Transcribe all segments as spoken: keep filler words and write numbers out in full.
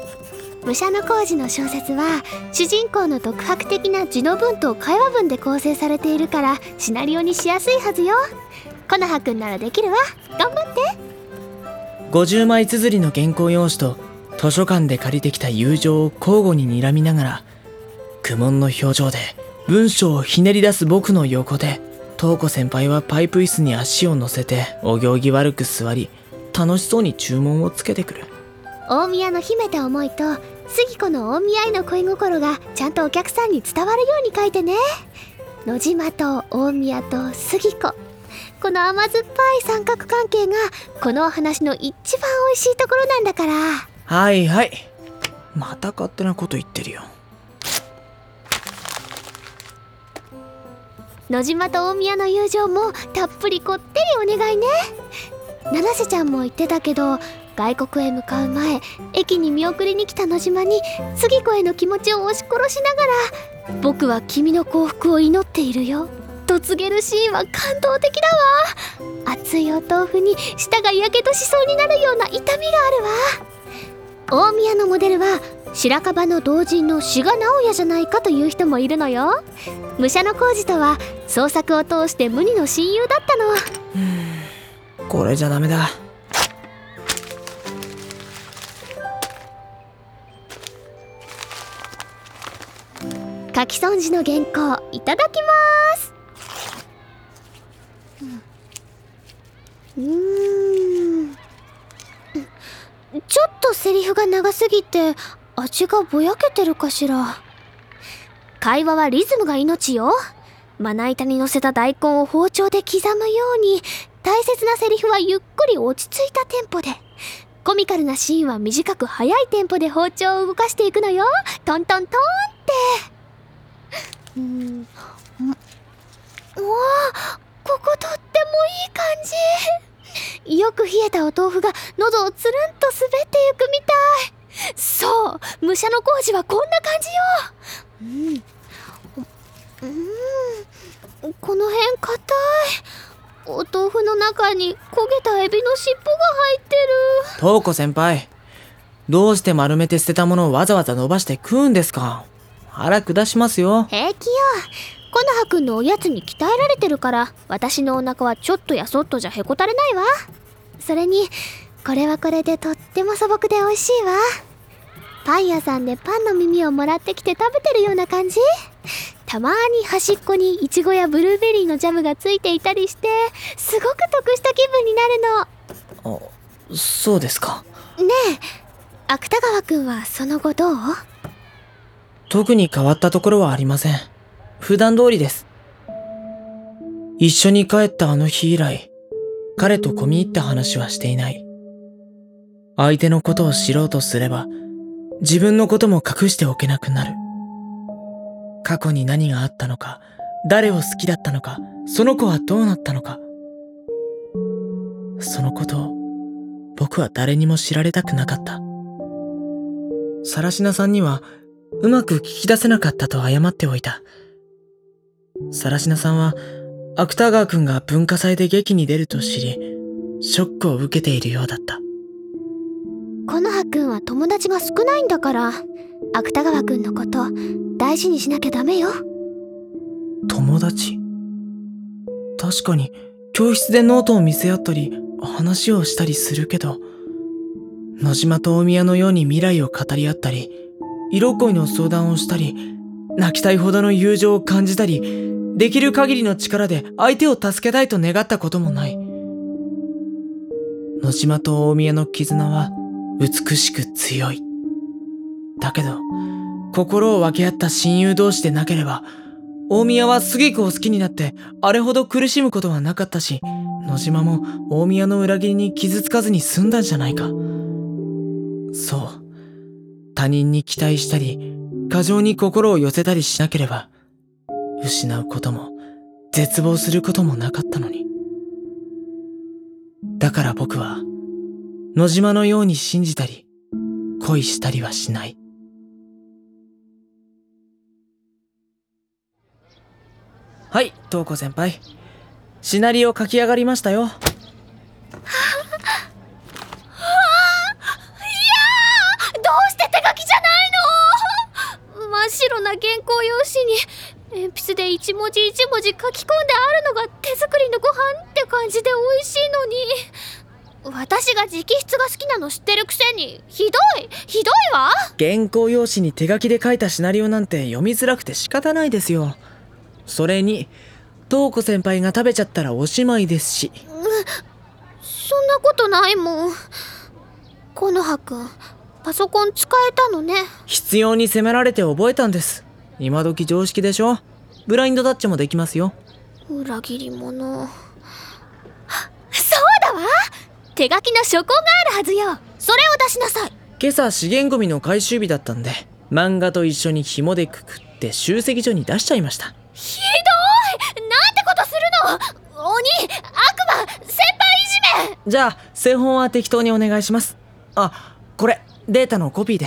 武者小路の小説は主人公の独白的な字の文と会話文で構成されているからシナリオにしやすいはずよ。コノハくんならできるわ。頑張って。 ごじゅうまい綴りの原稿用紙と図書館で借りてきた友情を交互に睨みながら苦悶の表情で文章をひねり出す僕の横で瞳子先輩はパイプ椅子に足を乗せてお行儀悪く座り楽しそうに注文をつけてくる。 大宮の秘めた思いと杉子の大宮への恋心がちゃんとお客さんに伝わるように書いてね。野島と大宮と杉子、この甘酸っぱい三角関係がこのお話の一番美味しいところなんだから。 はいはい、また勝手なこと言ってるよ。 野島と大宮の友情もたっぷりこってりお願いね。七瀬ちゃんも言ってたけど外国へ向かう前、駅に見送りに来た野島に杉子への気持ちを押し殺しながら僕は君の幸福を祈っているよと告げるシーンは感動的だわ。熱いお豆腐に舌がやけどしそうになるような痛みがあるわ。大宮のモデルは白樺の同人の志賀直哉じゃないかという人もいるのよ。武者小路とは創作を通して無二の親友だったの。 うーん、これじゃダメだ。 書き損じの原稿いただきます。うーん、ちょっとセリフが長すぎて味がぼやけてるかしら。会話はリズムが命よ。まな板に乗せた大根を包丁で刻むように大切なセリフはゆっくり落ち着いたテンポで、コミカルなシーンは短く速いテンポで包丁を動かしていくのよ。トントントンって。うーん、うわあ、こことってもいい感じ。よく冷えたお豆腐が喉をつるんと滑っていくみたい。そう、武者小路はこんな感じよ。うん、うーん、この辺硬い。お豆腐の中に焦げたエビの尻尾が入ってる。 瞳子先輩、どうして丸めて捨てたものをわざわざ伸ばして食うんですか。腹下しますよ。 平気よ。コノハくんのおやつに鍛えられてるから私のお腹はちょっとやそっとじゃへこたれないわ。それにこれはこれでとっても素朴で美味しいわ。パン屋さんでパンの耳をもらってきて食べてるような感じ。たまに端っこにイチゴやブルーベリーのジャムがついていたりしてすごく得した気分になるの。 あ、そうですか。 ねえ、芥川くんはその後どう？ 特に変わったところはありません。普段通りです。一緒に帰ったあの日以来、彼と込み入った話はしていない。相手のことを知ろうとすれば、自分のことも隠しておけなくなる。過去に何があったのか、誰を好きだったのか、その子はどうなったのか。そのことを僕は誰にも知られたくなかった。さらしなさんにはうまく聞き出せなかったと謝っておいた。さらしなさんは芥川くんが文化祭で劇に出ると知り、ショックを受けているようだった。 コノハくんは友達が少ないんだから芥川くんのこと大事にしなきゃダメよ。 友達？確かに教室でノートを見せ合ったり話をしたりするけど、野島と大宮のように未来を語り合ったり、色恋の相談をしたり、泣きたいほどの友情を感じたり、できる限りの力で相手を助けたいと願ったこともない。野島と大宮の絆は美しく強い。だけど、心を分け合った親友同士でなければ、大宮は杉子を好きになってあれほど苦しむことはなかったし、野島も大宮の裏切りに傷つかずに済んだんじゃないか。そう。他人に期待したり、過剰に心を寄せたりしなければ、失うことも、絶望することもなかったのに。だから僕は、野島のように信じたり、恋したりはしない。はい、瞳子先輩。シナリオ書き上がりましたよ。 どうして手稿用紙に鉛筆で一文字一文字書き込んであるのが手作りのご飯って感じで美味しいのに、私が直筆が好きなの知ってるくせにひどいひどいわ。 原稿用紙に手書きで書いたシナリオなんて読みづらくて仕方ないですよ。それに瞳子先輩が食べちゃったらおしまいですし。 うん、そんなことないもん。木の葉くん、パソコン使えたのね。 必要に迫られて覚えたんです。今時常識でしょ。ブラインドタッチもできますよ。 裏切り者。そうだわ、手書きの書庫があるはずよ。それを出しなさい。 今朝資源ゴミの回収日だったんで、漫画と一緒に紐でくくって集積所に出しちゃいました。 ひどい、なんてことするの。鬼、悪魔、先輩いじめ。 じゃあ製本は適当にお願いします。あ、これデータのコピーです。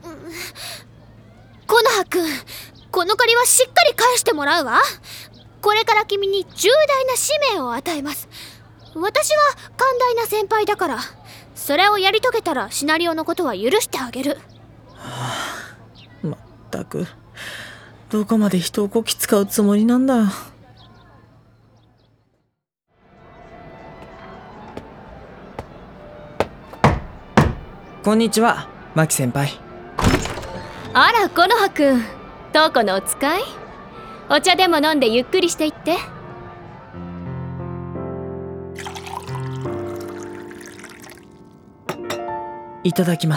木の葉くん、この借りはしっかり返してもらうわ。これから君に重大な使命を与えます。私は寛大な先輩だから、それをやり遂げたらシナリオのことは許してあげる。 はあ、まったくどこまで人をこき使うつもりなんだ。こんにちは、マキ先輩。 あら、木の葉くん、瞳子のお使い？お茶でも飲んでゆっくりしていって。 いただきます。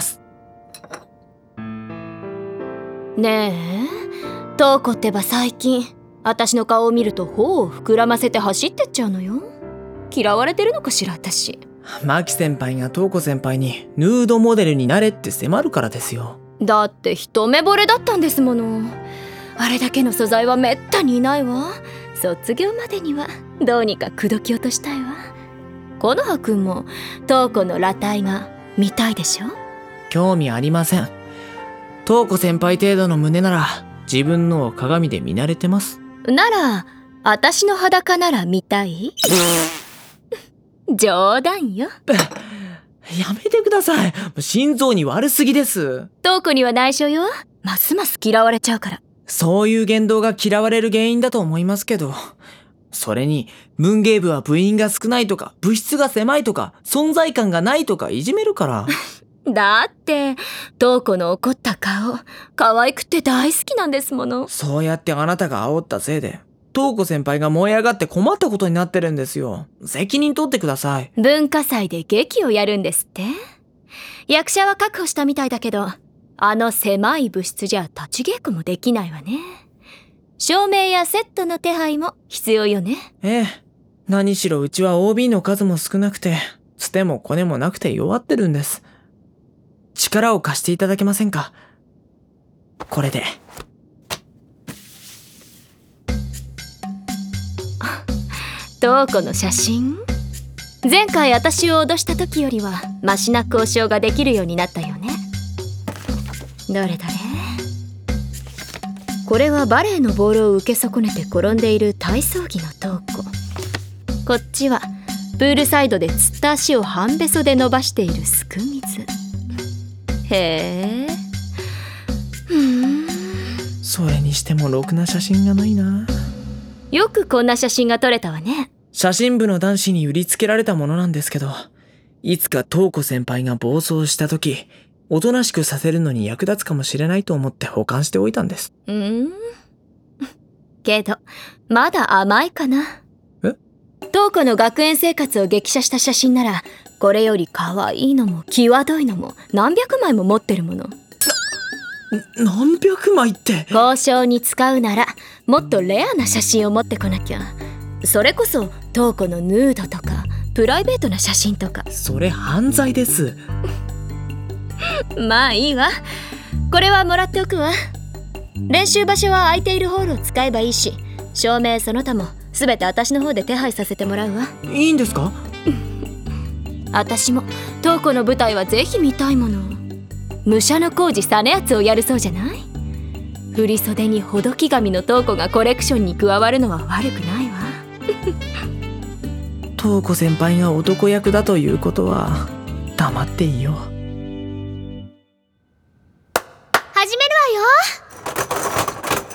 ねえ、瞳子ってば最近私の顔を見ると頬を膨らませて走ってっちゃうのよ。嫌われてるのかしら私。 マキ先輩が瞳子先輩にヌードモデルになれって迫るからですよ。 だって一目惚れだったんですもの。あれだけの素材はめったにいないわ。卒業までにはどうにか口説き落としたいわ。木の葉くんも瞳子の裸体が見たいでしょ？ 興味ありません。瞳子先輩程度の胸なら自分のを鏡で見慣れてます。 なら私の裸なら見たい？冗談よ。 やめてください。心臓に悪すぎです。 瞳子には内緒よ。ますます嫌われちゃうから。 そういう言動が嫌われる原因だと思いますけど、それに文芸部は部員が少ないとか部室が狭いとか存在感がないとかいじめるからだって瞳子の怒った顔可愛くて大好きなんですもの。 そうやってあなたが煽ったせいで瞳子先輩が燃え上がって困ったことになってるんですよ。責任取ってください。 文化祭で劇をやるんですって。役者は確保したみたいだけど、あの狭い部室じゃ立ち稽古もできないわね。照明やセットの手配も必要よね。 ええ、何しろうちは オービー の数も少なくてつてもコネもなくて弱ってるんです。力を貸していただけませんか？これで。 瞳子の写真？前回私を脅した時よりはマシな交渉ができるようになったよね。どれどれ。これはバレエのボールを受け損ねて転んでいる体操着の瞳子。こっちはプールサイドでつった足を半べそで伸ばしているすくみず。へえ。ふーん。 それにしてもろくな写真がないな。 よくこんな写真が撮れたわね。 写真部の男子に売りつけられたものなんですけど、いつか瞳子先輩が暴走した時、おとなしくさせるのに役立つかもしれないと思って保管しておいたんです。 うーん。けどまだ甘いかな。 え？ 瞳子の学園生活を激写した写真なら、これより可愛いのも際どいのも何百枚も持ってるもの。 何百枚って。 交渉に使うならもっとレアな写真を持ってこなきゃ。それこそ瞳子のヌードとかプライベートな写真とか。 それ犯罪です。 まあいいわ。これはもらっておくわ。練習場所は空いているホールを使えばいいし、照明その他も全て私の方で手配させてもらうわ。 いいんですか？ 私も瞳子の舞台はぜひ見たいもの。武者の工事実篤をやるそうじゃない？振り袖にほどき紙の瞳子がコレクションに加わるのは悪くないわ。 瞳子先輩が男役だということは黙っていよう。 始めるわよ。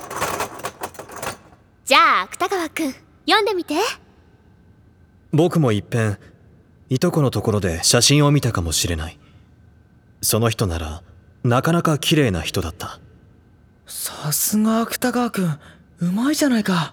じゃあ芥川くん読んでみて。 僕もいっぺんいとこのところで写真を見たかもしれない。その人ならなかなか綺麗な人だった。 さすが芥川くん、うまいじゃないか。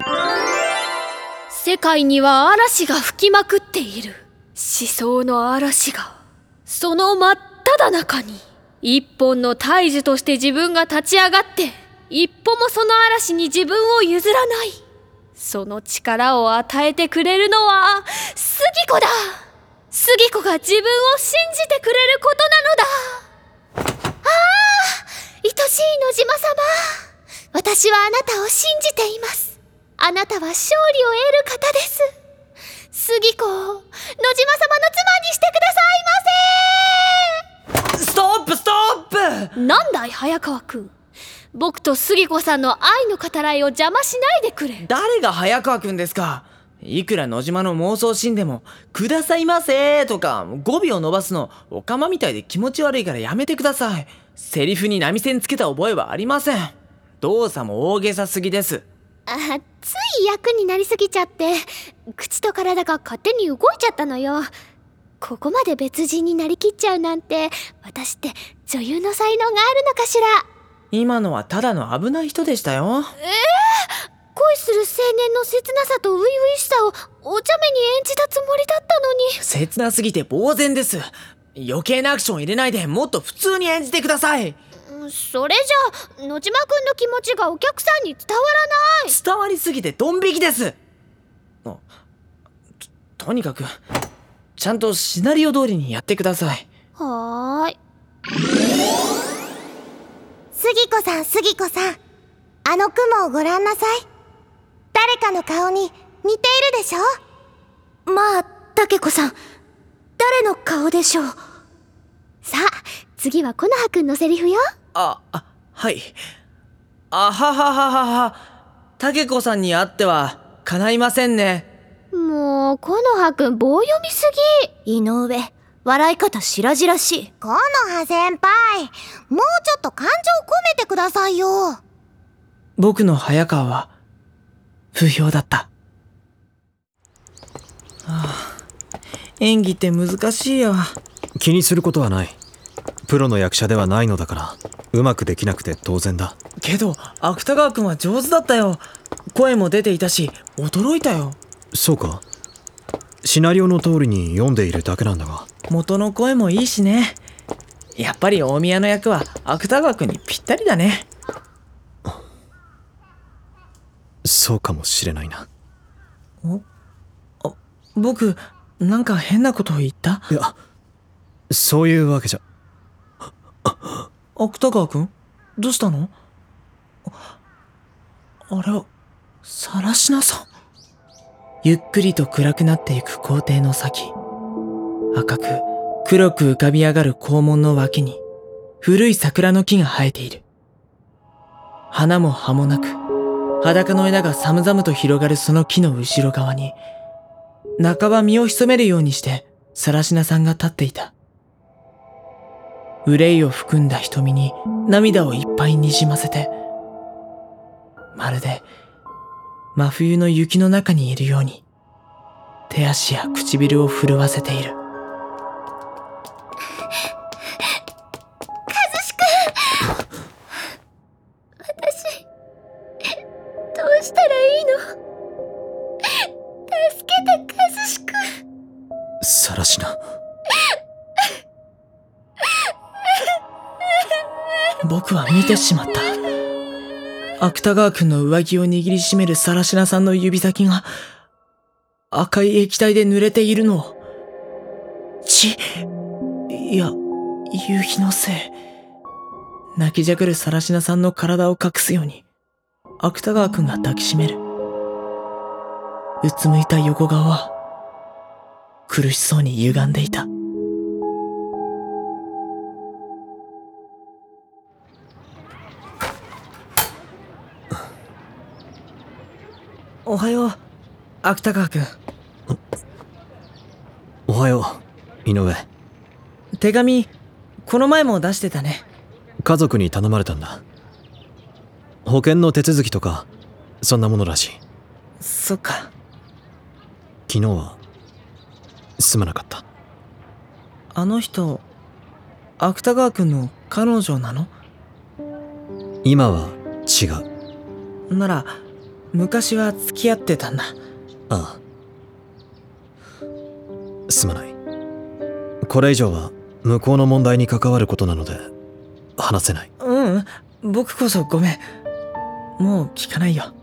世界には嵐が吹きまくっている。思想の嵐が。その真っ只中に一本の大樹として自分が立ち上がって、一歩もその嵐に自分を譲らない。その力を与えてくれるのは杉子だ。杉子が自分を信じてくれることなのだ。 ああ、愛しい野島様、私はあなたを信じています。あなたは勝利を得る方です。杉子を野島様の妻にしてくださいませ。 ストップストップ。 なんだい早川くん、僕と杉子さんの愛の語らいを邪魔しないでくれ。 誰が早川くんですか。いくら野島の妄想シーンでもくださいませとか語尾を伸ばすのおかまみたいで気持ち悪いからやめてください。セリフに波線つけた覚えはありません。動作も大げさすぎです。 あ、つい役になりすぎちゃって口と体が勝手に動いちゃったのよ。ここまで別人になりきっちゃうなんて、私って女優の才能があるのかしら。 今のはただの危ない人でしたよ。 えー、恋する青年の切なさと初々しさをお茶目に演じたつもりだったのに。 切なすぎて呆然です。余計なアクション入れないでもっと普通に演じてください。 それじゃ野島くんの気持ちがお客さんに伝わらない。 伝わりすぎてドン引きです。と, とにかくちゃんとシナリオ通りにやってください。 はーい。杉子さん杉子さん、あの雲をご覧なさい。誰かの顔に似ているでしょ。まあ竹子さん、誰の顔でしょう。さあ次は木の葉くんのセリフよ。 あ、あ、はい。あははははは。竹子さんに会っては叶いませんね。 もう木の葉くん棒読みすぎ。井上、笑い方白々しい。木の葉先輩、もうちょっと感情込めてくださいよ。 僕の早川は不評だった。はあ、演技って難しいよ。 気にすることはない。プロの役者ではないのだからうまくできなくて当然だ。 けど芥川くんは上手だったよ。声も出ていたし驚いたよ。 そうか。シナリオの通りに読んでいるだけなんだが。 元の声もいいしね。やっぱり大宮の役は芥川くんにぴったりだね。 そうかもしれないな。 おあ、僕なんか変なことを言った？ いや、そういうわけじゃ。 芥川くんどうしたの？あ、あれは更科さん。ゆっくりと暗くなっていく校庭の先、赤く黒く浮かび上がる校門の脇に古い桜の木が生えている。花も葉もなく裸の枝が寒々と広がるその木の後ろ側に半ば身を潜めるようにして更科さんが立っていた。憂いを含んだ瞳に涙をいっぱいにじませて、まるで真冬の雪の中にいるように手足や唇を震わせている。 和志くん、私どうしたらいいの？助けて和志くん。 更科。 僕は見てしまった。芥川くんの上着を握りしめる更科さんの指先が赤い液体で濡れているのを。血、いや夕日のせい。泣きじゃくる更科さんの体を隠すように芥川くんが抱きしめる。うつむいた横顔は苦しそうに歪んでいた。おはよう、芥川くん。 おはよう、井上。 手紙、この前も出してたね。 家族に頼まれたんだ。保険の手続きとかそんなものらしい。 そっか。 昨日はすまなかった。 あの人芥川くんの彼女なの？ 今は違う。 なら昔は付き合ってたんだ。 ああ、すまない。これ以上は向こうの問題に関わることなので話せない。 ううん、僕こそごめん。もう聞かないよ。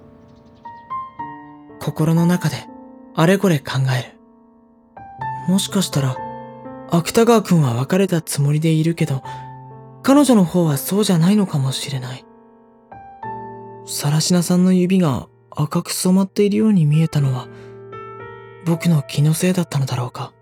心の中であれこれ考える。もしかしたら芥川くんは別れたつもりでいるけど、彼女の方はそうじゃないのかもしれない。更科さんの指が赤く染まっているように見えたのは僕の気のせいだったのだろうか。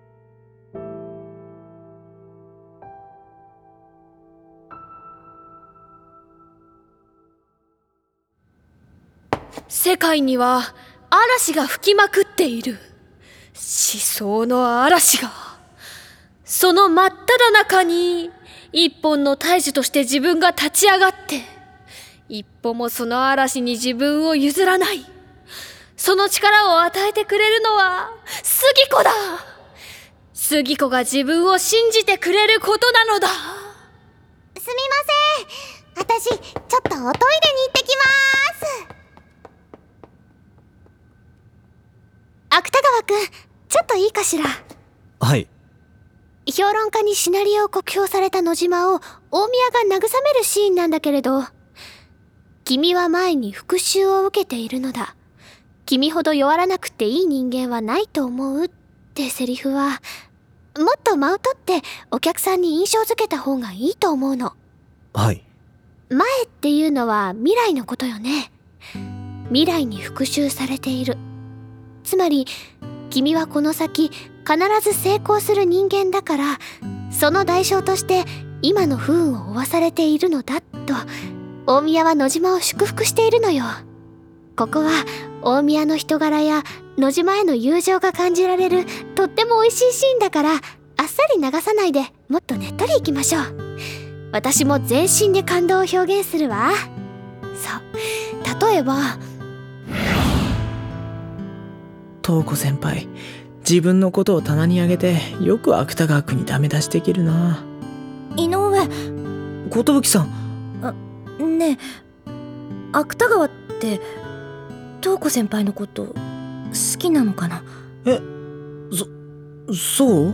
世界には嵐が吹きまくっている。思想の嵐が。その真っ只中に一本の大樹として自分が立ち上がって、一歩もその嵐に自分を譲らない。その力を与えてくれるのは杉子だ。杉子が自分を信じてくれることなのだ。 すみません、私ちょっとおトイレに行ってきまーす。芥川くん、ちょっといいかしら。 はい。 評論家にシナリオを酷評された野島を大宮が慰めるシーンなんだけれど、君は前に復讐を受けているのだ。君ほど弱らなくていい人間はないと思うってセリフは、もっと間を取ってお客さんに印象づけた方がいいと思うの。 はい。 前っていうのは未来のことよね。未来に復讐されている。つまり君はこの先必ず成功する人間だから、その代償として今の不運を負わされているのだと大宮は野島を祝福しているのよ。ここは大宮の人柄や野島への友情が感じられるとっても美味しいシーンだから、あっさり流さないでもっとねっとりいきましょう。私も全身で感動を表現するわ。そう、例えば東子先輩、自分のことを棚に上げてよく芥川くんにダメ出しできるな。 井上、 寿さん。 ねえ、芥川って東子先輩のこと好きなのかな？ え、そ、そう？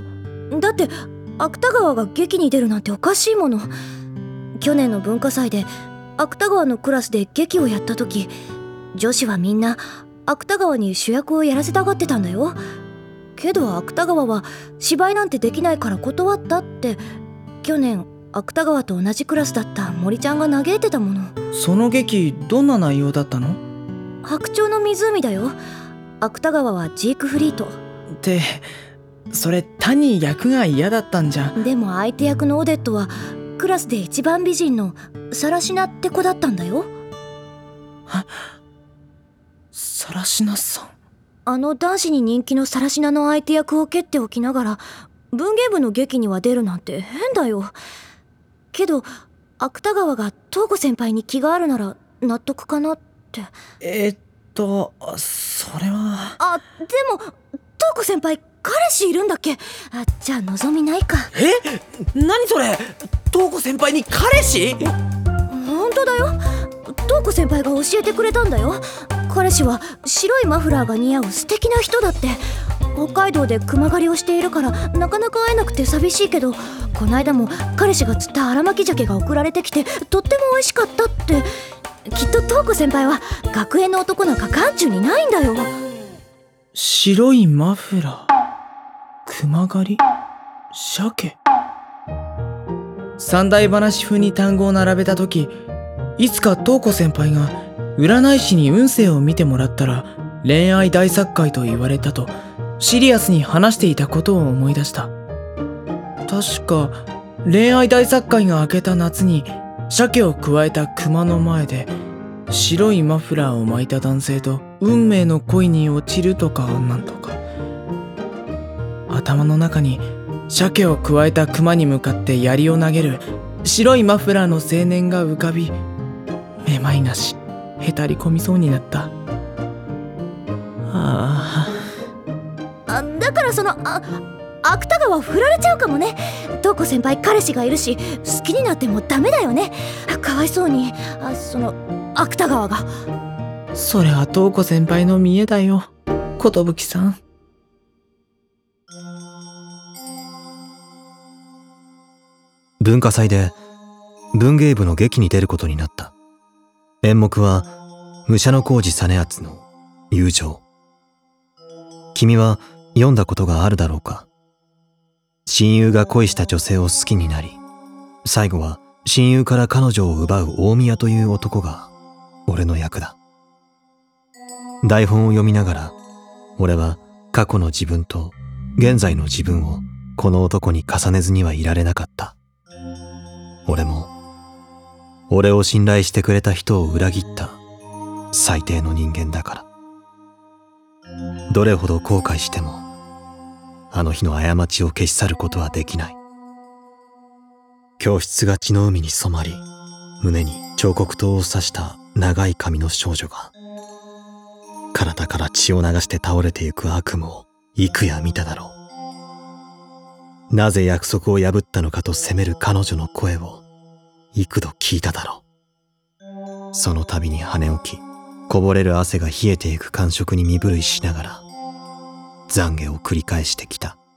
だって芥川が劇に出るなんておかしいもの。去年の文化祭で芥川のクラスで劇をやった時、女子はみんな芥川に主役をやらせたがってたんだよ。けど芥川は芝居なんてできないから断ったって去年芥川と同じクラスだった森ちゃんが嘆いてたもの。 その劇どんな内容だったの？ 白鳥の湖だよ。芥川はジークフリートって、それ単に役が嫌だったんじゃん。 でも相手役のオデットはクラスで一番美人の更科って子だったんだよ。 は、更科さん。 あの男子に人気の更科の相手役を蹴っておきながら文芸部の劇には出るなんて変だよ。けど芥川が東子先輩に気があるなら納得かなって。 えー、っとそれは。 あ、でも東子先輩彼氏いるんだっけ？あ、じゃあ望みないか。 え？何それ？東子先輩に彼氏？ 本当だよ。東子先輩が教えてくれたんだよ。彼氏は白いマフラーが似合う素敵な人だって。北海道で熊狩りをしているからなかなか会えなくて寂しいけど、この間も彼氏が釣った荒巻鮭が送られてきてとっても美味しかったって。きっと東子先輩は学園の男なんか眼中にないんだよ。 白いマフラー、熊狩り、鮭。三大話風に単語を並べた時、いつか東子先輩が占い師に運勢を見てもらったら恋愛大作会と言われたとシリアスに話していたことを思い出した。確か恋愛大作会が明けた夏に鮭をくわえた熊の前で白いマフラーを巻いた男性と運命の恋に落ちるとかなんとか。頭の中に鮭をくわえた熊に向かって槍を投げる白いマフラーの青年が浮かび、めまいがしへたり込みそうになった。ああだからそのあ芥川振られちゃうかもね。瞳子先輩彼氏がいるし好きになってもダメだよね。かわいそうに。あその芥川が。 それは瞳子先輩の見栄だよ、寿さん。 文化祭で文芸部の劇に出ることになった。演目は武者小路実篤の友情。君は読んだことがあるだろうか。親友が恋した女性を好きになり、最後は親友から彼女を奪う大宮という男が俺の役だ。台本を読みながら、俺は過去の自分と現在の自分をこの男に重ねずにはいられなかった。俺も俺を信頼してくれた人を裏切った最低の人間だから。どれほど後悔してもあの日の過ちを消し去ることはできない。教室が血の海に染まり、胸に彫刻刀を刺した長い髪の少女が体から血を流して倒れてゆく悪夢を幾夜見ただろう。なぜ約束を破ったのかと責める彼女の声を幾度聞いただろう。その度に跳ね起き、こぼれる汗が冷えてゆく感触に身震いしながら懺悔を繰り返してきた。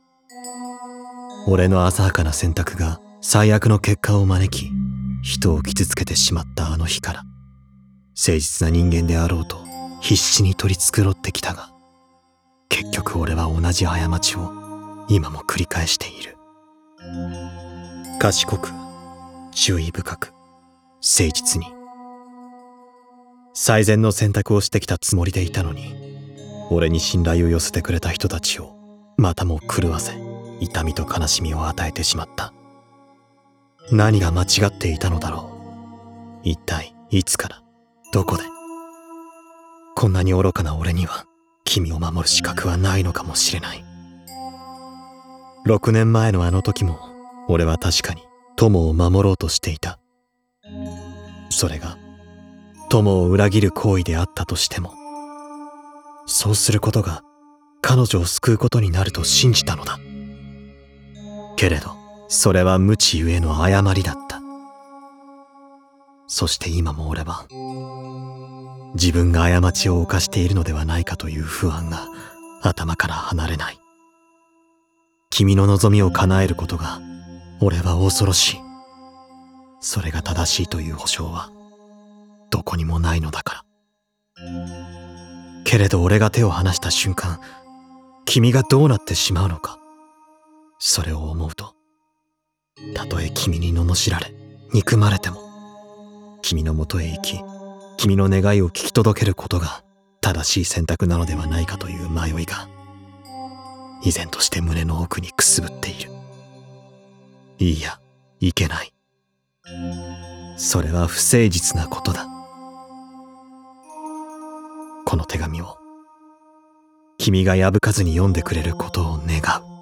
俺の浅はかな選択が最悪の結果を招き、人を傷つけてしまったあの日から、誠実な人間であろうと必死に取り繕ってきたが、結局俺は同じ過ちを今も繰り返している。賢く、注意深く、誠実に。最善の選択をしてきたつもりでいたのに、俺に信頼を寄せてくれた人たちをまたも狂わせ、痛みと悲しみを与えてしまった。何が間違っていたのだろう。一体いつから、どこで。こんなに愚かな俺には君を守る資格はないのかもしれない。六年前のあの時も俺は確かに友を守ろうとしていた。それが友を裏切る行為であったとしても、そうすることが彼女を救うことになると信じたのだ。けれどそれは無知ゆえの誤りだった。そして今も俺は自分が過ちを犯しているのではないかという不安が頭から離れない。君の望みを叶えることが俺は恐ろしい。それが正しいという保証はどこにもないのだから。けれど俺が手を離した瞬間、君がどうなってしまうのか、それを思うと、たとえ君に罵られ憎まれても、君のもとへ行き、君の願いを聞き届けることが正しい選択なのではないかという迷いが依然として胸の奥にくすぶっている。いいや、いけない。それは不誠実なことだ。この手紙を君が破かずに読んでくれることを願う。